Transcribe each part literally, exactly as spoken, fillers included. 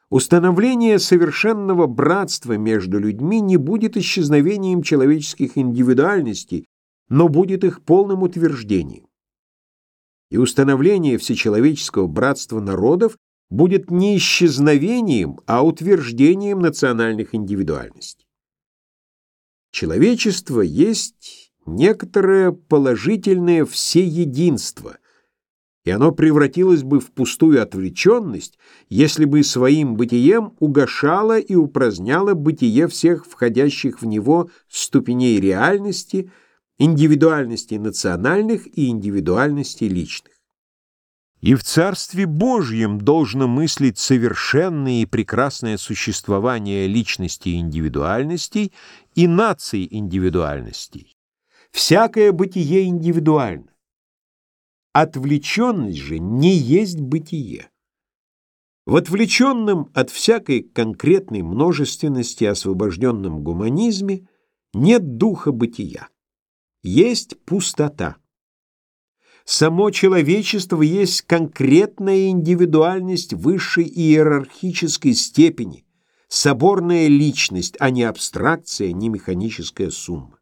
Установление совершенного братства между людьми не будет исчезновением человеческих индивидуальностей, но будет их полным утверждением. И установление всечеловеческого братства народов будет не исчезновением, а утверждением национальных индивидуальностей. Человечество есть некоторое положительное всеединство, и оно превратилось бы в пустую отвлеченность, если бы своим бытием угошало и упраздняло бытие всех входящих в него ступеней реальности, индивидуальностей национальных и индивидуальностей личных. И в Царстве Божьем должно мыслить совершенное и прекрасное существование личностей и индивидуальностей и наций индивидуальностей. Всякое бытие индивидуально. Отвлеченность же не есть бытие. В отвлеченном от всякой конкретной множественности освобожденном гуманизме нет духа бытия. Есть пустота. Само человечество есть конкретная индивидуальность высшей иерархической степени, соборная личность, а не абстракция, не механическая сумма.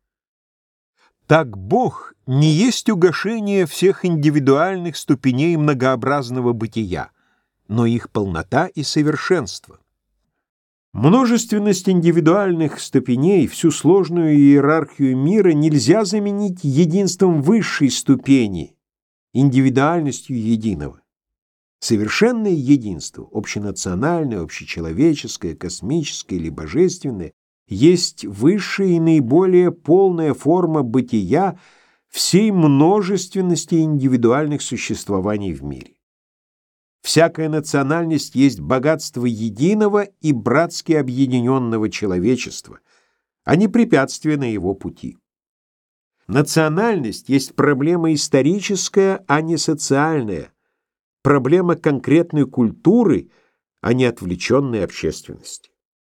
Так Бог не есть угошение всех индивидуальных ступеней многообразного бытия, но их полнота и совершенство. Множественность индивидуальных ступеней, всю сложную иерархию мира нельзя заменить единством высшей ступени, индивидуальностью единого. Совершенное единство, общенациональное, общечеловеческое, космическое или божественное, есть высшая и наиболее полная форма бытия всей множественности индивидуальных существований в мире. Всякая национальность есть богатство единого и братски объединенного человечества, а не препятствие на его пути. Национальность есть проблема историческая, а не социальная, проблема конкретной культуры, а не отвлеченной общественности.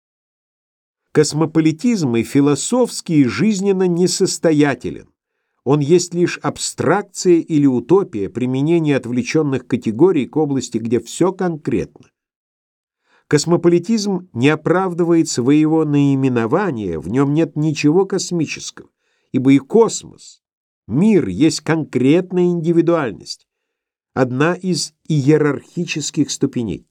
Космополитизм и философски и жизненно несостоятелен. Он есть лишь абстракция или утопия, применение отвлеченных категорий к области, где все конкретно. Космополитизм не оправдывает своего наименования, в нем нет ничего космического, ибо и космос, мир есть конкретная индивидуальность, одна из иерархических ступеней.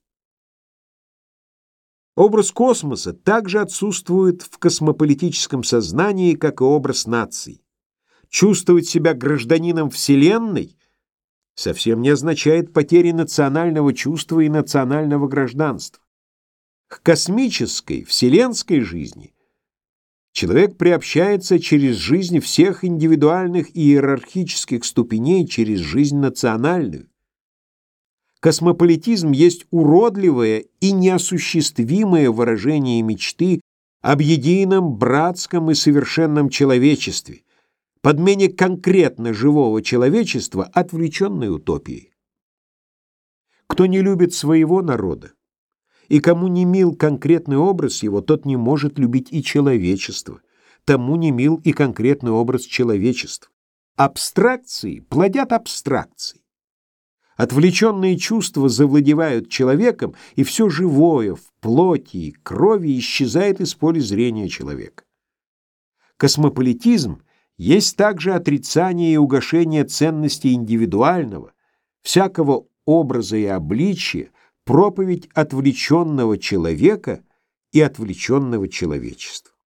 Образ космоса также отсутствует в космополитическом сознании, как и образ наций. Чувствовать себя гражданином Вселенной совсем не означает потери национального чувства и национального гражданства. К космической, вселенской жизни человек приобщается через жизнь всех индивидуальных и иерархических ступеней, через жизнь национальную. Космополитизм есть уродливое и неосуществимое выражение мечты об едином, братском и совершенном человечестве, подмене конкретно живого человечества отвлеченной утопией. Кто не любит своего народа, и кому не мил конкретный образ его, тот не может любить и человечество, тому не мил и конкретный образ человечества. Абстракции плодят абстракции. Отвлеченные чувства завладевают человеком, и все живое в плоти и крови исчезает из поля зрения человека. Космополитизм есть также отрицание и угошение ценностей индивидуального, всякого образа и обличия, проповедь отвлеченного человека и отвлеченного человечества.